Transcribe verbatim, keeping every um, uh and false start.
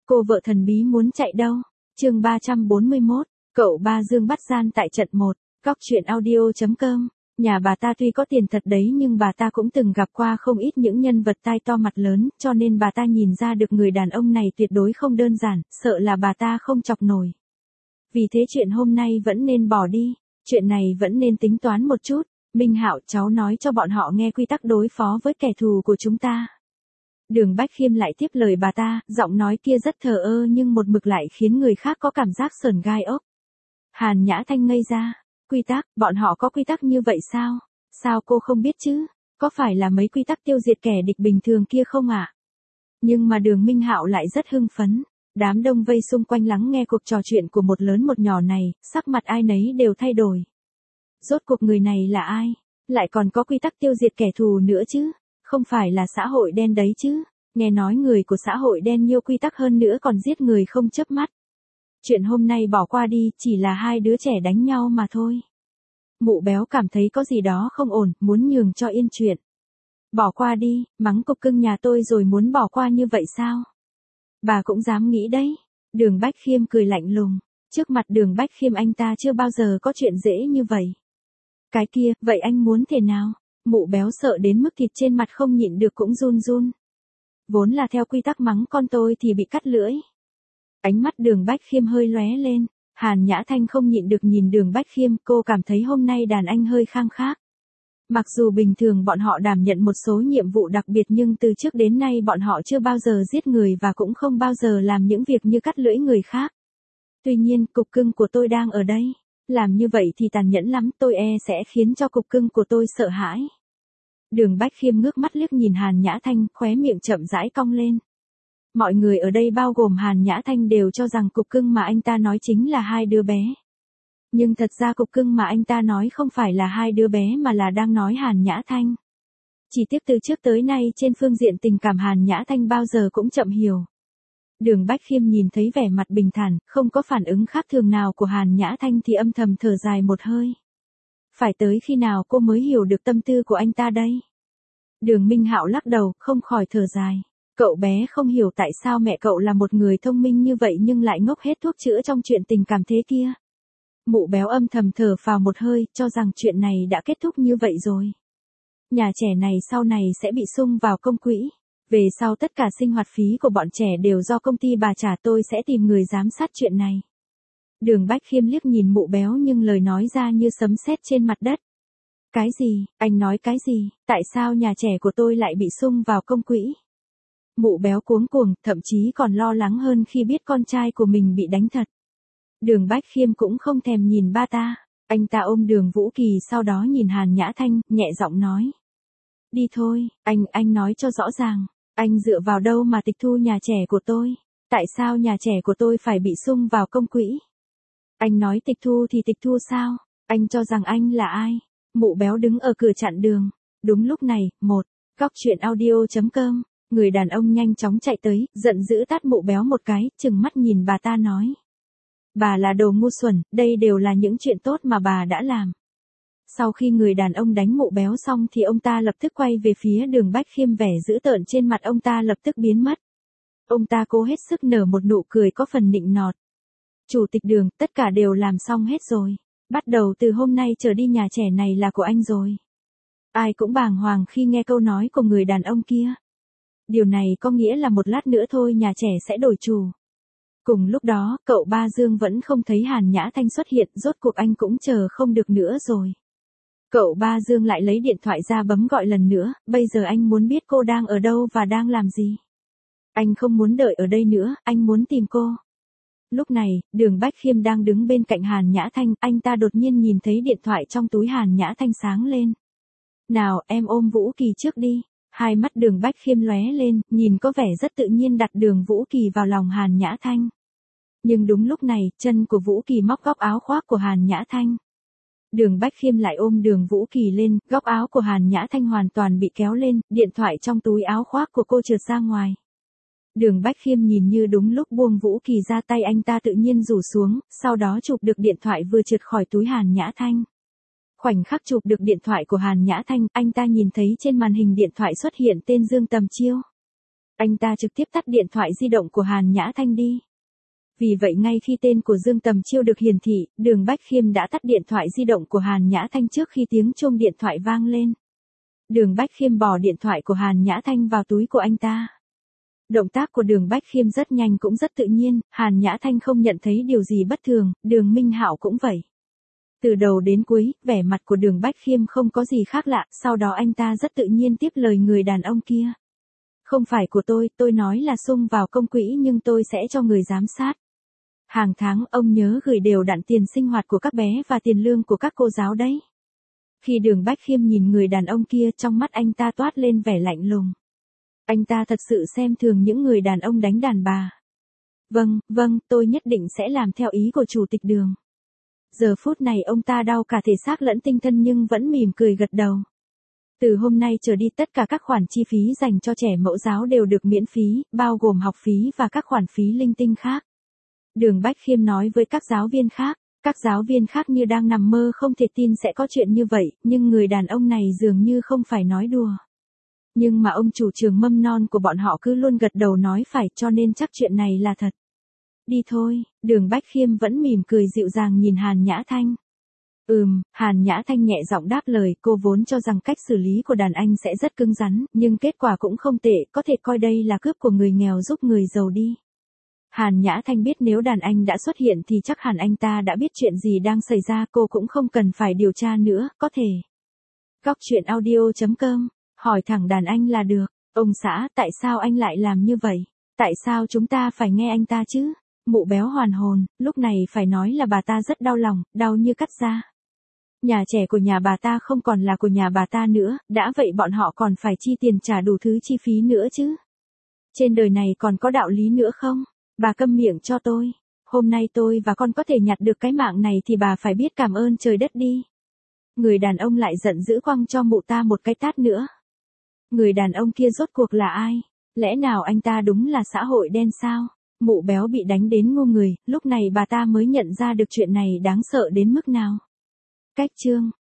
Cô vợ thần bí muốn chạy đâu? Chương ba trăm bốn mươi mốt, cậu ba Dương bắt gian tại trận một. Cóc truyện audio chấm com. Nhà bà ta tuy có tiền thật đấy nhưng bà ta cũng từng gặp qua không ít những nhân vật tai to mặt lớn, cho nên bà ta nhìn ra được người đàn ông này tuyệt đối không đơn giản, sợ là bà ta không chọc nổi. Vì thế chuyện hôm nay vẫn nên bỏ đi, chuyện này vẫn nên tính toán một chút. Minh Hạo, cháu nói cho bọn họ nghe quy tắc đối phó với kẻ thù của chúng ta. Đường Bách Khiêm lại tiếp lời bà ta, giọng nói kia rất thờ ơ nhưng một mực lại khiến người khác có cảm giác sởn gai ốc. Hàn Nhã Thanh ngây ra, quy tắc, bọn họ có quy tắc như vậy sao? Sao cô không biết chứ? Có phải là mấy quy tắc tiêu diệt kẻ địch bình thường kia không ạ? À? Nhưng mà Đường Minh Hạo lại rất hưng phấn. Đám đông vây xung quanh lắng nghe cuộc trò chuyện của một lớn một nhỏ này, sắc mặt ai nấy đều thay đổi. Rốt cuộc người này là ai? Lại còn có quy tắc tiêu diệt kẻ thù nữa chứ? Không phải là xã hội đen đấy chứ? Nghe nói người của xã hội đen nhiều quy tắc hơn nữa còn giết người không chớp mắt. Chuyện hôm nay bỏ qua đi, chỉ là hai đứa trẻ đánh nhau mà thôi. Mụ béo cảm thấy có gì đó không ổn, muốn nhường cho yên chuyện. Bỏ qua đi, mắng cục cưng nhà tôi rồi muốn bỏ qua như vậy sao? Bà cũng dám nghĩ đấy. Đường Bách Khiêm cười lạnh lùng. Trước mặt Đường Bách Khiêm anh ta chưa bao giờ có chuyện dễ như vậy. Cái kia, vậy anh muốn thế nào? Mụ béo sợ đến mức thịt trên mặt không nhịn được cũng run run. Vốn là theo quy tắc mắng con tôi thì bị cắt lưỡi. Ánh mắt Đường Bách Khiêm hơi lóe lên. Hàn Nhã Thanh không nhịn được nhìn Đường Bách Khiêm, cô cảm thấy hôm nay đàn anh hơi khang khác. Mặc dù bình thường bọn họ đảm nhận một số nhiệm vụ đặc biệt nhưng từ trước đến nay bọn họ chưa bao giờ giết người và cũng không bao giờ làm những việc như cắt lưỡi người khác. Tuy nhiên, cục cưng của tôi đang ở đây. Làm như vậy thì tàn nhẫn lắm, tôi e sẽ khiến cho cục cưng của tôi sợ hãi. Đường Bách Khiêm ngước mắt liếc nhìn Hàn Nhã Thanh, khóe miệng chậm rãi cong lên. Mọi người ở đây bao gồm Hàn Nhã Thanh đều cho rằng cục cưng mà anh ta nói chính là hai đứa bé. Nhưng thật ra cục cưng mà anh ta nói không phải là hai đứa bé mà là đang nói Hàn Nhã Thanh. Chỉ tiếp từ trước tới nay trên phương diện tình cảm Hàn Nhã Thanh bao giờ cũng chậm hiểu. Đường Bách Khiêm nhìn thấy vẻ mặt bình thản, không có phản ứng khác thường nào của Hàn Nhã Thanh thì âm thầm thở dài một hơi. Phải tới khi nào cô mới hiểu được tâm tư của anh ta đây? Đường Minh Hạo lắc đầu, không khỏi thở dài. Cậu bé không hiểu tại sao mẹ cậu là một người thông minh như vậy nhưng lại ngốc hết thuốc chữa trong chuyện tình cảm thế kia. Mụ béo âm thầm thở phào một hơi, cho rằng chuyện này đã kết thúc như vậy rồi. Nhà trẻ này sau này sẽ bị sung vào công quỹ. Về sau tất cả sinh hoạt phí của bọn trẻ đều do công ty bà trả, tôi sẽ tìm người giám sát chuyện này. Đường Bách Khiêm liếc nhìn mụ béo nhưng lời nói ra như sấm sét trên mặt đất. Cái gì, anh nói cái gì, tại sao nhà trẻ của tôi lại bị sung vào công quỹ? Mụ béo cuống cuồng, thậm chí còn lo lắng hơn khi biết con trai của mình bị đánh thật. Đường Bách Khiêm cũng không thèm nhìn ba ta, anh ta ôm Đường Vũ Kỳ sau đó nhìn Hàn Nhã Thanh, nhẹ giọng nói. Đi thôi, anh, anh nói cho rõ ràng, anh dựa vào đâu mà tịch thu nhà trẻ của tôi? Tại sao nhà trẻ của tôi phải bị sung vào công quỹ? Anh nói tịch thu thì tịch thu sao? Anh cho rằng anh là ai? Mụ béo đứng ở cửa chặn đường. Đúng lúc này, một, cóc truyện audio chấm com, người đàn ông nhanh chóng chạy tới, giận dữ tát mụ béo một cái, trừng mắt nhìn bà ta nói. Bà là đồ ngu xuẩn, đây đều là những chuyện tốt mà bà đã làm. Sau khi người đàn ông đánh mụ béo xong thì ông ta lập tức quay về phía Đường Bách Khiêm, vẻ dữ tợn trên mặt ông ta lập tức biến mất. Ông ta cố hết sức nở một nụ cười có phần nịnh nọt. Chủ tịch Đường, tất cả đều làm xong hết rồi. Bắt đầu từ hôm nay trở đi nhà trẻ này là của anh rồi. Ai cũng bàng hoàng khi nghe câu nói của người đàn ông kia. Điều này có nghĩa là một lát nữa thôi nhà trẻ sẽ đổi chủ. Cùng lúc đó, cậu ba Dương vẫn không thấy Hàn Nhã Thanh xuất hiện, rốt cuộc anh cũng chờ không được nữa rồi. Cậu ba Dương lại lấy điện thoại ra bấm gọi lần nữa, bây giờ anh muốn biết cô đang ở đâu và đang làm gì. Anh không muốn đợi ở đây nữa, anh muốn tìm cô. Lúc này, Đường Bách Khiêm đang đứng bên cạnh Hàn Nhã Thanh, anh ta đột nhiên nhìn thấy điện thoại trong túi Hàn Nhã Thanh sáng lên. Nào, em ôm Vũ Kỳ trước đi. Hai mắt Đường Bách Khiêm lóe lên, nhìn có vẻ rất tự nhiên đặt Đường Vũ Kỳ vào lòng Hàn Nhã Thanh. Nhưng đúng lúc này, chân của Vũ Kỳ móc góc áo khoác của Hàn Nhã Thanh. Đường Bách Khiêm lại ôm Đường Vũ Kỳ lên, góc áo của Hàn Nhã Thanh hoàn toàn bị kéo lên, điện thoại trong túi áo khoác của cô trượt ra ngoài. Đường Bách Khiêm nhìn như đúng lúc buông Vũ Kỳ ra, tay anh ta tự nhiên rủ xuống, sau đó chụp được điện thoại vừa trượt khỏi túi Hàn Nhã Thanh. Khoảnh khắc chụp được điện thoại của Hàn Nhã Thanh, anh ta nhìn thấy trên màn hình điện thoại xuất hiện tên Dương Tầm Chiêu. Anh ta trực tiếp tắt điện thoại di động của Hàn Nhã Thanh đi. Vì vậy ngay khi tên của Dương Tầm Chiêu được hiển thị, Đường Bách Khiêm đã tắt điện thoại di động của Hàn Nhã Thanh trước khi tiếng chuông điện thoại vang lên. Đường Bách Khiêm bỏ điện thoại của Hàn Nhã Thanh vào túi của anh ta. Động tác của Đường Bách Khiêm rất nhanh cũng rất tự nhiên, Hàn Nhã Thanh không nhận thấy điều gì bất thường, Đường Minh Hạo cũng vậy. Từ đầu đến cuối, vẻ mặt của Đường Bách Khiêm không có gì khác lạ, sau đó anh ta rất tự nhiên tiếp lời người đàn ông kia. Không phải của tôi, tôi nói là sung vào công quỹ nhưng tôi sẽ cho người giám sát. Hàng tháng ông nhớ gửi đều đặn tiền sinh hoạt của các bé và tiền lương của các cô giáo đấy. Khi Đường Bách Khiêm nhìn người đàn ông kia, trong mắt anh ta toát lên vẻ lạnh lùng. Anh ta thật sự xem thường những người đàn ông đánh đàn bà. Vâng, vâng, tôi nhất định sẽ làm theo ý của chủ tịch Đường. Giờ phút này ông ta đau cả thể xác lẫn tinh thần nhưng vẫn mỉm cười gật đầu. Từ hôm nay trở đi tất cả các khoản chi phí dành cho trẻ mẫu giáo đều được miễn phí, bao gồm học phí và các khoản phí linh tinh khác. Đường Bách Khiêm nói với các giáo viên khác, các giáo viên khác như đang nằm mơ không thể tin sẽ có chuyện như vậy, nhưng người đàn ông này dường như không phải nói đùa. Nhưng mà ông chủ trường mầm non của bọn họ cứ luôn gật đầu nói phải, cho nên chắc chuyện này là thật. Đi thôi, Đường Bách Khiêm vẫn mỉm cười dịu dàng nhìn Hàn Nhã Thanh. Ừm, Hàn Nhã Thanh nhẹ giọng đáp lời, cô vốn cho rằng cách xử lý của đàn anh sẽ rất cứng rắn, nhưng kết quả cũng không tệ, có thể coi đây là cướp của người nghèo giúp người giàu đi. Hàn Nhã Thanh biết nếu đàn anh đã xuất hiện thì chắc hẳn anh ta đã biết chuyện gì đang xảy ra, cô cũng không cần phải điều tra nữa, có thể. Góc truyện audio chấm com, hỏi thẳng đàn anh là được. Ông xã, tại sao anh lại làm như vậy? Tại sao chúng ta phải nghe anh ta chứ? Mụ béo hoàn hồn, lúc này phải nói là bà ta rất đau lòng, đau như cắt da. Nhà trẻ của nhà bà ta không còn là của nhà bà ta nữa, đã vậy bọn họ còn phải chi tiền trả đủ thứ chi phí nữa chứ. Trên đời này còn có đạo lý nữa không? Bà câm miệng cho tôi. Hôm nay tôi và con có thể nhặt được cái mạng này thì bà phải biết cảm ơn trời đất đi. Người đàn ông lại giận dữ quăng cho mụ ta một cái tát nữa. Người đàn ông kia rốt cuộc là ai? Lẽ nào anh ta đúng là xã hội đen sao? Mụ béo bị đánh đến ngu người, lúc này bà ta mới nhận ra được chuyện này đáng sợ đến mức nào. Cách chương